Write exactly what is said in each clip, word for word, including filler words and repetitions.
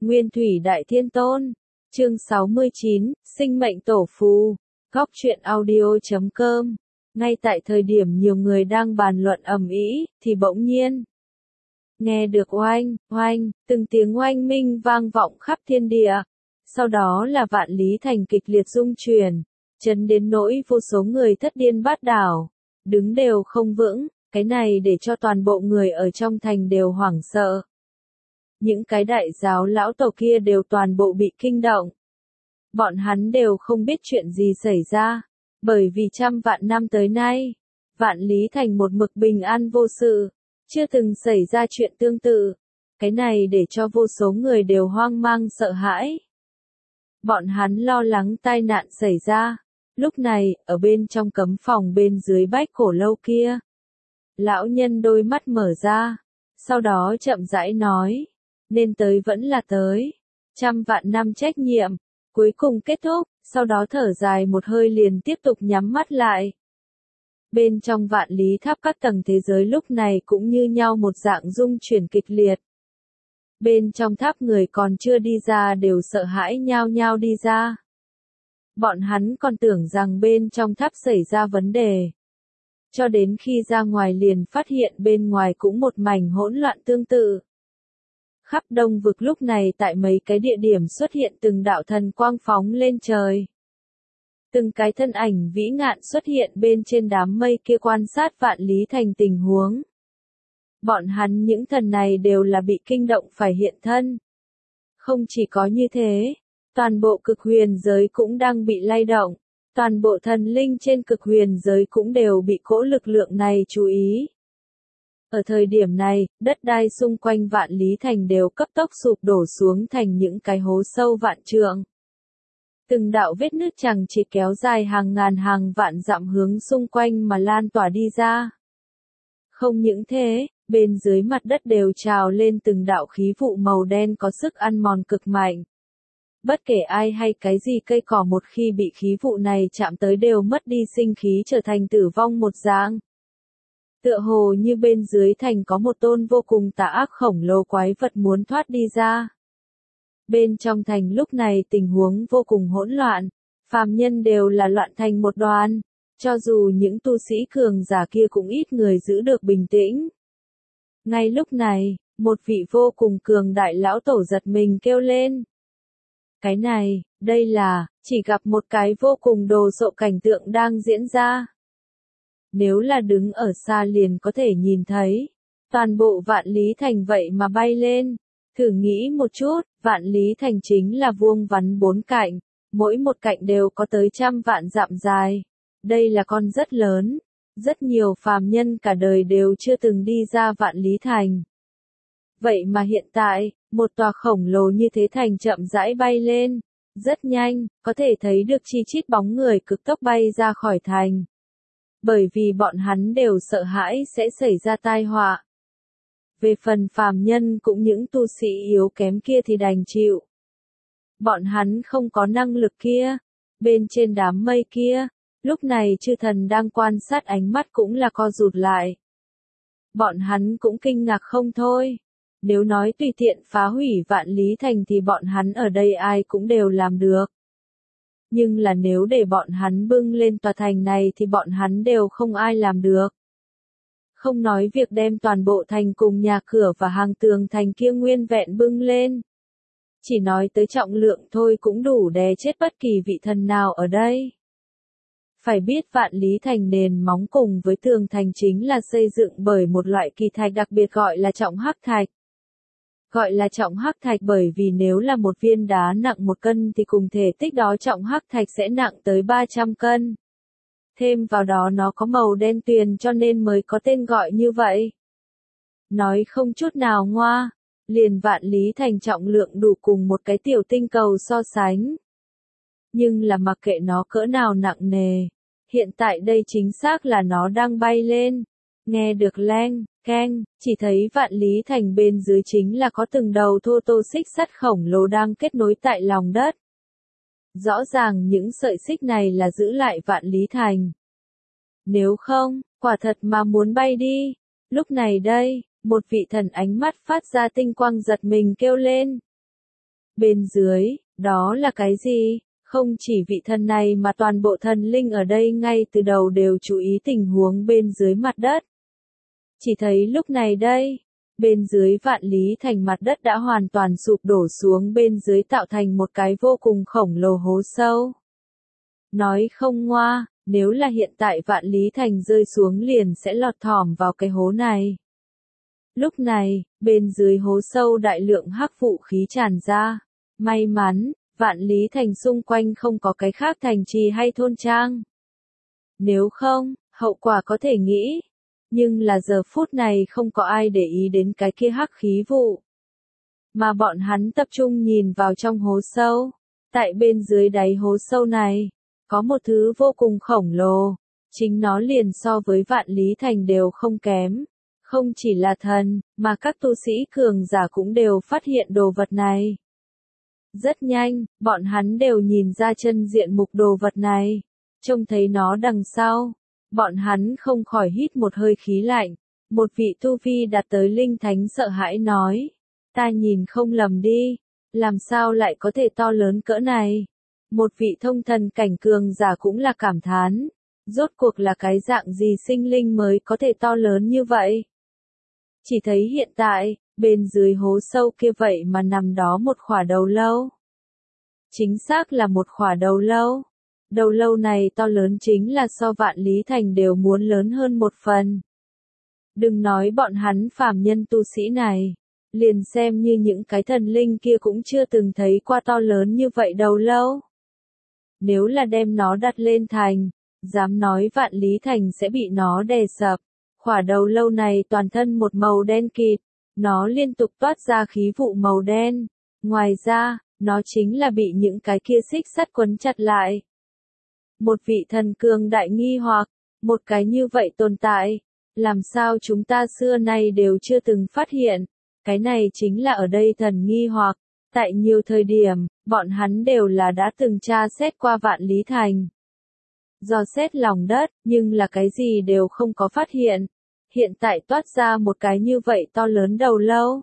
Nguyên thủy đại thiên tôn. Chương sáu mươi chín, sinh mệnh tổ phù. Góc truyện audio chấm com. Ngay tại thời điểm nhiều người đang bàn luận ầm ĩ, thì bỗng nhiên nghe được oanh, oanh, từng tiếng oanh minh vang vọng khắp thiên địa. Sau đó là Vạn Lý Thành kịch liệt rung chuyển, chấn đến nỗi vô số người thất điên bát đảo, đứng đều không vững, cái này để cho toàn bộ người ở trong thành đều hoảng sợ. Những cái đại giáo lão tổ kia đều toàn bộ bị kinh động. Bọn hắn đều không biết chuyện gì xảy ra, bởi vì trăm vạn năm tới nay, Vạn Lý Thành một mực bình an vô sự, chưa từng xảy ra chuyện tương tự. Cái này để cho vô số người đều hoang mang sợ hãi. Bọn hắn lo lắng tai nạn xảy ra. Lúc này, ở bên trong cấm phòng bên dưới bách cổ lâu kia, lão nhân đôi mắt mở ra, sau đó chậm rãi nói, nên tới vẫn là tới. Trăm vạn năm trách nhiệm, cuối cùng kết thúc, sau đó thở dài một hơi liền tiếp tục nhắm mắt lại. Bên trong Vạn Lý Tháp các tầng thế giới lúc này cũng như nhau một dạng rung chuyển kịch liệt. Bên trong tháp người còn chưa đi ra đều sợ hãi nhao nhao đi ra. Bọn hắn còn tưởng rằng bên trong tháp xảy ra vấn đề. Cho đến khi ra ngoài liền phát hiện bên ngoài cũng một mảnh hỗn loạn tương tự. Khắp Đông Vực lúc này tại mấy cái địa điểm xuất hiện từng đạo thần quang phóng lên trời. Từng cái thân ảnh vĩ ngạn xuất hiện bên trên đám mây kia quan sát Vạn Lý Thành tình huống. Bọn hắn những thần này đều là bị kinh động phải hiện thân. Không chỉ có như thế, toàn bộ cực huyền giới cũng đang bị lay động. Toàn bộ thần linh trên cực huyền giới cũng đều bị cỗ lực lượng này chú ý. Ở thời điểm này, đất đai xung quanh Vạn Lý Thành đều cấp tốc sụp đổ xuống thành những cái hố sâu vạn trượng. Từng đạo vết nứt chằng chịt kéo dài hàng ngàn hàng vạn dặm hướng xung quanh mà lan tỏa đi ra. Không những thế, bên dưới mặt đất đều trào lên từng đạo khí vụ màu đen có sức ăn mòn cực mạnh. Bất kể ai hay cái gì cây cỏ một khi bị khí vụ này chạm tới đều mất đi sinh khí trở thành tử vong một dạng. Tựa hồ như bên dưới thành có một tôn vô cùng tà ác khổng lồ quái vật muốn thoát đi ra. Bên trong thành lúc này tình huống vô cùng hỗn loạn, phàm nhân đều là loạn thành một đoàn, cho dù những tu sĩ cường giả kia cũng ít người giữ được bình tĩnh. Ngay lúc này, một vị vô cùng cường đại lão tổ giật mình kêu lên. Cái này, đây là, chỉ gặp một cái vô cùng đồ sộ cảnh tượng đang diễn ra. Nếu là đứng ở xa liền có thể nhìn thấy, toàn bộ Vạn Lý Thành vậy mà bay lên. Thử nghĩ một chút, Vạn Lý Thành chính là vuông vắn bốn cạnh, mỗi một cạnh đều có tới trăm vạn dặm dài. Đây là con rất lớn, rất nhiều phàm nhân cả đời đều chưa từng đi ra Vạn Lý Thành. Vậy mà hiện tại, một tòa khổng lồ như thế thành chậm rãi bay lên, rất nhanh, có thể thấy được chi chít bóng người cực tốc bay ra khỏi thành. Bởi vì bọn hắn đều sợ hãi sẽ xảy ra tai họa. Về phần phàm nhân cũng những tu sĩ yếu kém kia thì đành chịu. Bọn hắn không có năng lực kia. Bên trên đám mây kia, lúc này chư thần đang quan sát ánh mắt cũng là co rụt lại. Bọn hắn cũng kinh ngạc không thôi. Nếu nói tùy tiện phá hủy Vạn Lý Thành thì bọn hắn ở đây ai cũng đều làm được. Nhưng là nếu để bọn hắn bưng lên tòa thành này thì bọn hắn đều không ai làm được. Không nói việc đem toàn bộ thành cùng nhà cửa và hàng tường thành kia nguyên vẹn bưng lên. Chỉ nói tới trọng lượng thôi cũng đủ đè chết bất kỳ vị thần nào ở đây. Phải biết Vạn Lý Thành nền móng cùng với tường thành chính là xây dựng bởi một loại kỳ thạch đặc biệt gọi là trọng hắc thạch. Gọi là trọng hắc thạch bởi vì nếu là một viên đá nặng một cân thì cùng thể tích đó trọng hắc thạch sẽ nặng tới ba trăm cân. Thêm vào đó nó có màu đen tuyền cho nên mới có tên gọi như vậy. Nói không chút nào ngoa, liền Vạn Lý Thành trọng lượng đủ cùng một cái tiểu tinh cầu so sánh. Nhưng là mặc kệ nó cỡ nào nặng nề, hiện tại đây chính xác là nó đang bay lên. Nghe được leng, keng, chỉ thấy Vạn Lý Thành bên dưới chính là có từng đầu thô tô xích sắt khổng lồ đang kết nối tại lòng đất. Rõ ràng những sợi xích này là giữ lại Vạn Lý Thành. Nếu không, quả thật mà muốn bay đi. Lúc này đây, một vị thần ánh mắt phát ra tinh quang giật mình kêu lên. Bên dưới, đó là cái gì? Không chỉ vị thần này mà toàn bộ thần linh ở đây ngay từ đầu đều chú ý tình huống bên dưới mặt đất. Chỉ thấy lúc này đây, bên dưới Vạn Lý Thành mặt đất đã hoàn toàn sụp đổ xuống bên dưới tạo thành một cái vô cùng khổng lồ hố sâu. Nói không ngoa, nếu là hiện tại Vạn Lý Thành rơi xuống liền sẽ lọt thỏm vào cái hố này. Lúc này, bên dưới hố sâu đại lượng hắc vụ khí tràn ra. May mắn, Vạn Lý Thành xung quanh không có cái khác thành trì hay thôn trang. Nếu không, hậu quả có thể nghĩ. Nhưng là giờ phút này không có ai để ý đến cái kia hắc khí vụ. Mà bọn hắn tập trung nhìn vào trong hố sâu. Tại bên dưới đáy hố sâu này, có một thứ vô cùng khổng lồ. Chính nó liền so với Vạn Lý Thành đều không kém. Không chỉ là thần, mà các tu sĩ cường giả cũng đều phát hiện đồ vật này. Rất nhanh, bọn hắn đều nhìn ra chân diện mục đồ vật này. Trông thấy nó đằng sau. Bọn hắn không khỏi hít một hơi khí lạnh. Một vị tu vi đạt tới linh thánh sợ hãi nói. Ta nhìn không lầm đi. Làm sao lại có thể to lớn cỡ này? Một vị thông thần cảnh cường giả cũng là cảm thán. Rốt cuộc là cái dạng gì sinh linh mới có thể to lớn như vậy? Chỉ thấy hiện tại, bên dưới hố sâu kia vậy mà nằm đó một khỏa đầu lâu. Chính xác là một khỏa đầu lâu. Đầu lâu này to lớn chính là so Vạn Lý Thành đều muốn lớn hơn một phần. Đừng nói bọn hắn phàm nhân tu sĩ này. Liền xem như những cái thần linh kia cũng chưa từng thấy qua to lớn như vậy đầu lâu. Nếu là đem nó đặt lên thành, dám nói Vạn Lý Thành sẽ bị nó đè sập. Khỏa đầu lâu này toàn thân một màu đen kịt, nó liên tục toát ra khí vụ màu đen. Ngoài ra, nó chính là bị những cái kia xích sắt quấn chặt lại. Một vị thần cường đại nghi hoặc, một cái như vậy tồn tại, làm sao chúng ta xưa nay đều chưa từng phát hiện. Cái này chính là ở đây thần nghi hoặc, tại nhiều thời điểm, bọn hắn đều là đã từng tra xét qua Vạn Lý Thành. Dò xét lòng đất, nhưng là cái gì đều không có phát hiện. Hiện tại toát ra một cái như vậy to lớn đầu lâu.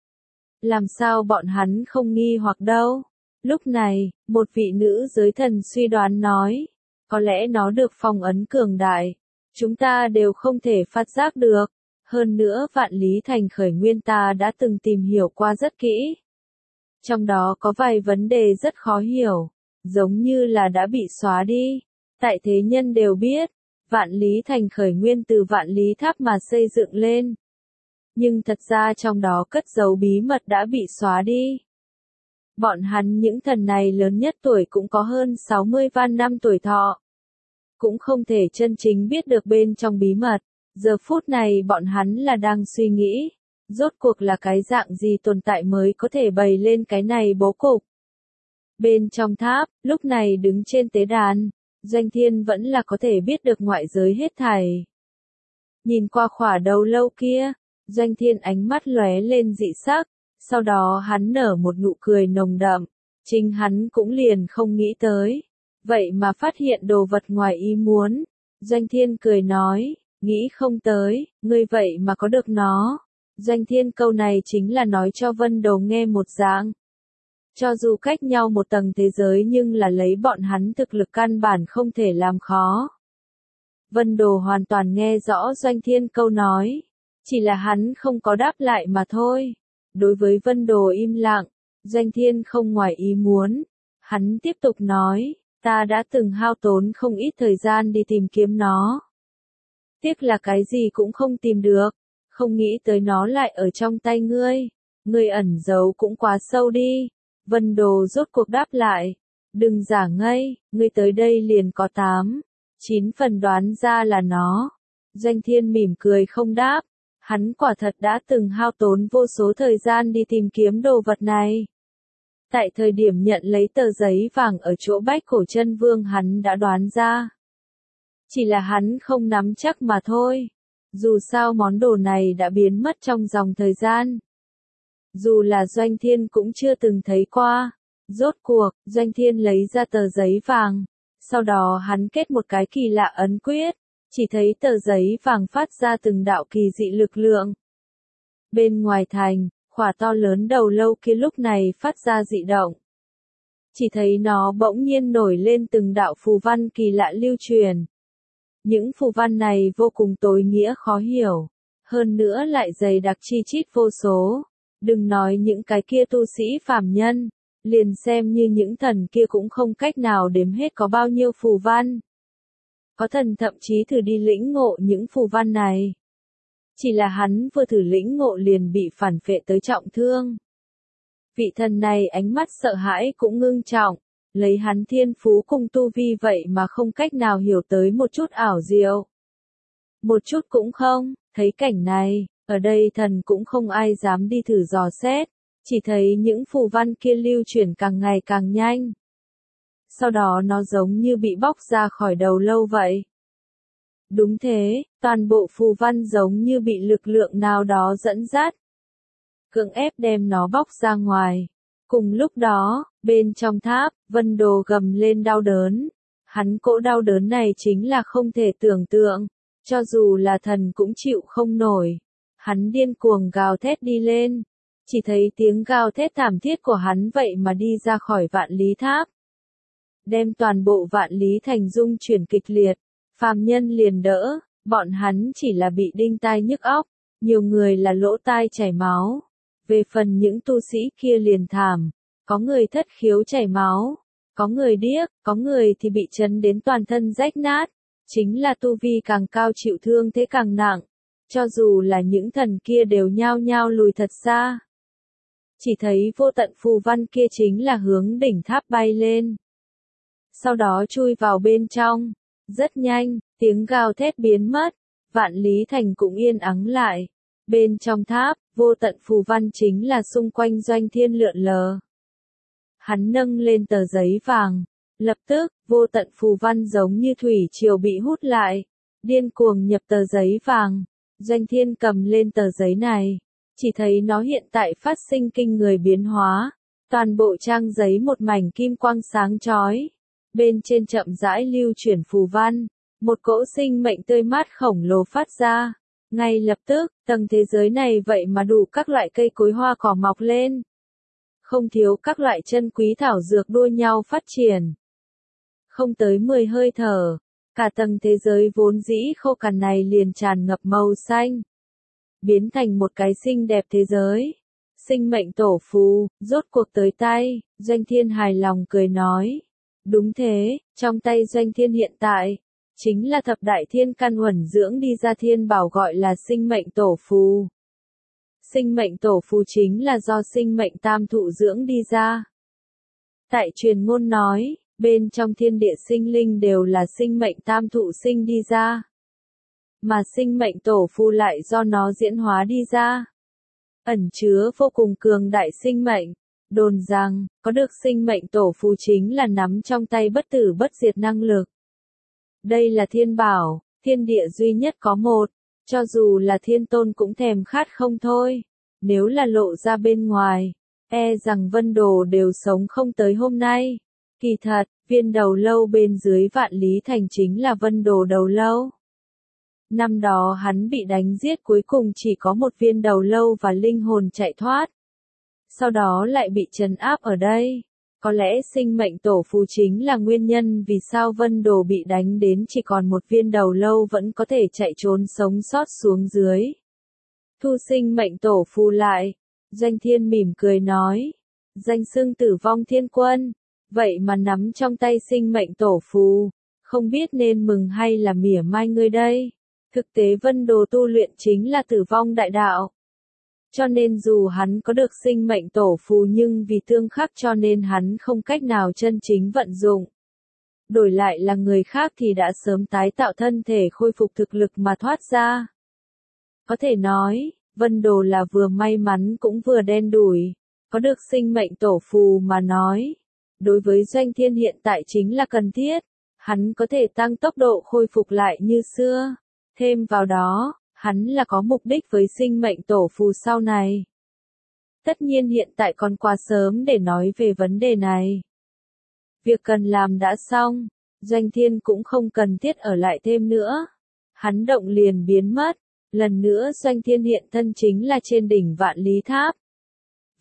Làm sao bọn hắn không nghi hoặc đâu? Lúc này, một vị nữ giới thần suy đoán nói, có lẽ nó được phong ấn cường đại. Chúng ta đều không thể phát giác được. Hơn nữa Vạn Lý Thành khởi nguyên ta đã từng tìm hiểu qua rất kỹ. Trong đó có vài vấn đề rất khó hiểu, giống như là đã bị xóa đi. Tại thế nhân đều biết, Vạn Lý Thành khởi nguyên từ Vạn Lý Tháp mà xây dựng lên. Nhưng thật ra trong đó cất giấu bí mật đã bị xóa đi. Bọn hắn những thần này lớn nhất tuổi cũng có hơn sáu mươi vạn năm tuổi thọ. Cũng không thể chân chính biết được bên trong bí mật. Giờ phút này bọn hắn là đang suy nghĩ, rốt cuộc là cái dạng gì tồn tại mới có thể bày lên cái này bố cục. Bên trong tháp, lúc này đứng trên tế đàn, Doanh Thiên vẫn là có thể biết được ngoại giới hết thảy. Nhìn qua khỏa đầu lâu kia, Doanh Thiên ánh mắt lóe lên dị sắc, sau đó hắn nở một nụ cười nồng đậm, chính hắn cũng liền không nghĩ tới. Vậy mà phát hiện đồ vật ngoài ý muốn, Doanh Thiên cười nói. Nghĩ không tới, ngươi vậy mà có được nó. Doanh Thiên câu này chính là nói cho Vân Đồ nghe một dạng. Cho dù cách nhau một tầng thế giới nhưng là lấy bọn hắn thực lực căn bản không thể làm khó. Vân Đồ hoàn toàn nghe rõ Doanh Thiên câu nói. Chỉ là hắn không có đáp lại mà thôi. Đối với Vân Đồ im lặng, Doanh Thiên không ngoài ý muốn. Hắn tiếp tục nói, ta đã từng hao tốn không ít thời gian đi tìm kiếm nó. Tiếc là cái gì cũng không tìm được, không nghĩ tới nó lại ở trong tay ngươi. Ngươi ẩn giấu cũng quá sâu đi. Vân Đồ rốt cuộc đáp lại. Đừng giả ngây, ngươi tới đây liền có tám, chín phần đoán ra là nó. Doanh Thiên mỉm cười không đáp. Hắn quả thật đã từng hao tốn vô số thời gian đi tìm kiếm đồ vật này. Tại thời điểm nhận lấy tờ giấy vàng ở chỗ Bách Cổ Chân Vương hắn đã đoán ra. Chỉ là hắn không nắm chắc mà thôi. Dù sao món đồ này đã biến mất trong dòng thời gian. Dù là Doanh Thiên cũng chưa từng thấy qua. Rốt cuộc, Doanh Thiên lấy ra tờ giấy vàng. Sau đó hắn kết một cái kỳ lạ ấn quyết. Chỉ thấy tờ giấy vàng phát ra từng đạo kỳ dị lực lượng. Bên ngoài thành, Khỏa to lớn đầu lâu kia lúc này phát ra dị động. Chỉ thấy nó bỗng nhiên nổi lên từng đạo phù văn kỳ lạ lưu truyền. Những phù văn này vô cùng tối nghĩa khó hiểu, hơn nữa lại dày đặc chi chít vô số. Đừng nói những cái kia tu sĩ phàm nhân, liền xem như những thần kia cũng không cách nào đếm hết có bao nhiêu phù văn. Có thần thậm chí thử đi lĩnh ngộ những phù văn này. Chỉ là hắn vừa thử lĩnh ngộ liền bị phản phệ tới trọng thương. Vị thần này ánh mắt sợ hãi cũng ngưng trọng, lấy hắn thiên phú cùng tu vi vậy mà không cách nào hiểu tới một chút ảo diệu. Một chút cũng không, thấy cảnh này, ở đây thần cũng không ai dám đi thử dò xét, chỉ thấy những phù văn kia lưu chuyển càng ngày càng nhanh. Sau đó nó giống như bị bóc ra khỏi đầu lâu vậy. Đúng thế, toàn bộ phù văn giống như bị lực lượng nào đó dẫn dắt, cưỡng ép đem nó bóc ra ngoài. Cùng lúc đó, bên trong tháp, Vân Đồ gầm lên đau đớn. Hắn cỗ đau đớn này chính là không thể tưởng tượng, cho dù là thần cũng chịu không nổi. Hắn điên cuồng gào thét đi lên, chỉ thấy tiếng gào thét thảm thiết của hắn vậy mà đi ra khỏi Vạn Lý Tháp, đem toàn bộ Vạn Lý Thành rung chuyển kịch liệt. Phàm nhân liền đỡ, bọn hắn chỉ là bị đinh tai nhức óc, nhiều người là lỗ tai chảy máu. Về phần những tu sĩ kia liền thảm, có người thất khiếu chảy máu, có người điếc, có người thì bị chấn đến toàn thân rách nát. Chính là tu vi càng cao chịu thương thế càng nặng, cho dù là những thần kia đều nhao nhao lùi thật xa. Chỉ thấy vô tận phù văn kia chính là hướng đỉnh tháp bay lên, sau đó chui vào bên trong. Rất nhanh, tiếng gào thét biến mất, Vạn Lý Thành cũng yên ắng lại. Bên trong tháp, vô tận phù văn chính là xung quanh Doanh Thiên lượn lờ. Hắn nâng lên tờ giấy vàng, lập tức, vô tận phù văn giống như thủy triều bị hút lại, điên cuồng nhập tờ giấy vàng. Doanh Thiên cầm lên tờ giấy này, chỉ thấy nó hiện tại phát sinh kinh người biến hóa, toàn bộ trang giấy một mảnh kim quang sáng chói. Bên trên chậm rãi lưu chuyển phù văn, một cỗ sinh mệnh tươi mát khổng lồ phát ra. Ngay lập tức, tầng thế giới này vậy mà đủ các loại cây cối hoa cỏ mọc lên. Không thiếu các loại chân quý thảo dược đua nhau phát triển. Không tới mười hơi thở, cả tầng thế giới vốn dĩ khô cằn này liền tràn ngập màu xanh, biến thành một cái xinh đẹp thế giới. Sinh mệnh tổ phù, rốt cuộc tới tay, Doanh Thiên hài lòng cười nói. Đúng thế, trong tay Doanh Thiên hiện tại, chính là thập đại thiên căn uẩn dưỡng đi ra thiên bảo gọi là sinh mệnh tổ phù. Sinh mệnh tổ phù chính là do sinh mệnh tam thụ dưỡng đi ra. Tại truyền ngôn nói, bên trong thiên địa sinh linh đều là sinh mệnh tam thụ sinh đi ra. Mà sinh mệnh tổ phù lại do nó diễn hóa đi ra. Ẩn chứa vô cùng cường đại sinh mệnh. Đồn rằng, có được sinh mệnh tổ phù chính là nắm trong tay bất tử bất diệt năng lực. Đây là thiên bảo, thiên địa duy nhất có một, cho dù là thiên tôn cũng thèm khát không thôi. Nếu là lộ ra bên ngoài, e rằng Vân Đồ đều sống không tới hôm nay. Kỳ thật, viên đầu lâu bên dưới Vạn Lý Thành chính là Vân Đồ đầu lâu. Năm đó hắn bị đánh giết cuối cùng chỉ có một viên đầu lâu và linh hồn chạy thoát. Sau đó lại bị trấn áp ở đây. Có lẽ sinh mệnh tổ phù chính là nguyên nhân vì sao Vân Đồ bị đánh đến chỉ còn một viên đầu lâu vẫn có thể chạy trốn sống sót xuống dưới. Thu sinh mệnh tổ phù lại, Doanh Thiên mỉm cười nói. Danh xưng Tử Vong Thiên Quân, vậy mà nắm trong tay sinh mệnh tổ phù, không biết nên mừng hay là mỉa mai ngươi đây. Thực tế Vân Đồ tu luyện chính là tử vong đại đạo. Cho nên dù hắn có được sinh mệnh tổ phù nhưng vì tương khắc cho nên hắn không cách nào chân chính vận dụng. Đổi lại là người khác thì đã sớm tái tạo thân thể khôi phục thực lực mà thoát ra. Có thể nói, Vân Đồ là vừa may mắn cũng vừa đen đủi, có được sinh mệnh tổ phù mà nói. Đối với Doanh Thiên hiện tại chính là cần thiết, hắn có thể tăng tốc độ khôi phục lại như xưa. Thêm vào đó, hắn là có mục đích với sinh mệnh tổ phù sau này. Tất nhiên hiện tại còn quá sớm để nói về vấn đề này. Việc cần làm đã xong, Doanh Thiên cũng không cần thiết ở lại thêm nữa. Hắn động liền biến mất, lần nữa Doanh Thiên hiện thân chính là trên đỉnh Vạn Lý Tháp.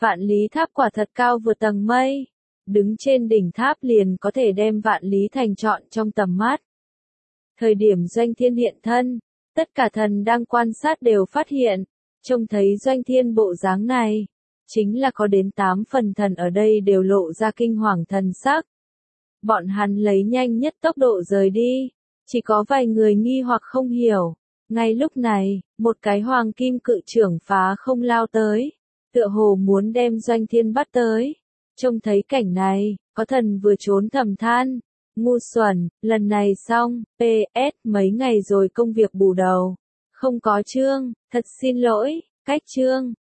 Vạn Lý Tháp quả thật cao vượt tầng mây. Đứng trên đỉnh tháp liền có thể đem Vạn Lý Thành trọn trong tầm mắt. Thời điểm Doanh Thiên hiện thân, tất cả thần đang quan sát đều phát hiện, trông thấy Doanh Thiên bộ dáng này, chính là có đến tám phần thần ở đây đều lộ ra kinh hoàng thần sắc. Bọn hắn lấy nhanh nhất tốc độ rời đi, chỉ có vài người nghi hoặc không hiểu. Ngay lúc này, một cái hoàng kim cự trưởng phá không lao tới, tựa hồ muốn đem Doanh Thiên bắt tới. Trông thấy cảnh này, có thần vừa trốn thầm than, ngu xuẩn, lần này xong, pê ét mấy ngày rồi công việc bù đầu. Không có chương, thật xin lỗi, cách chương.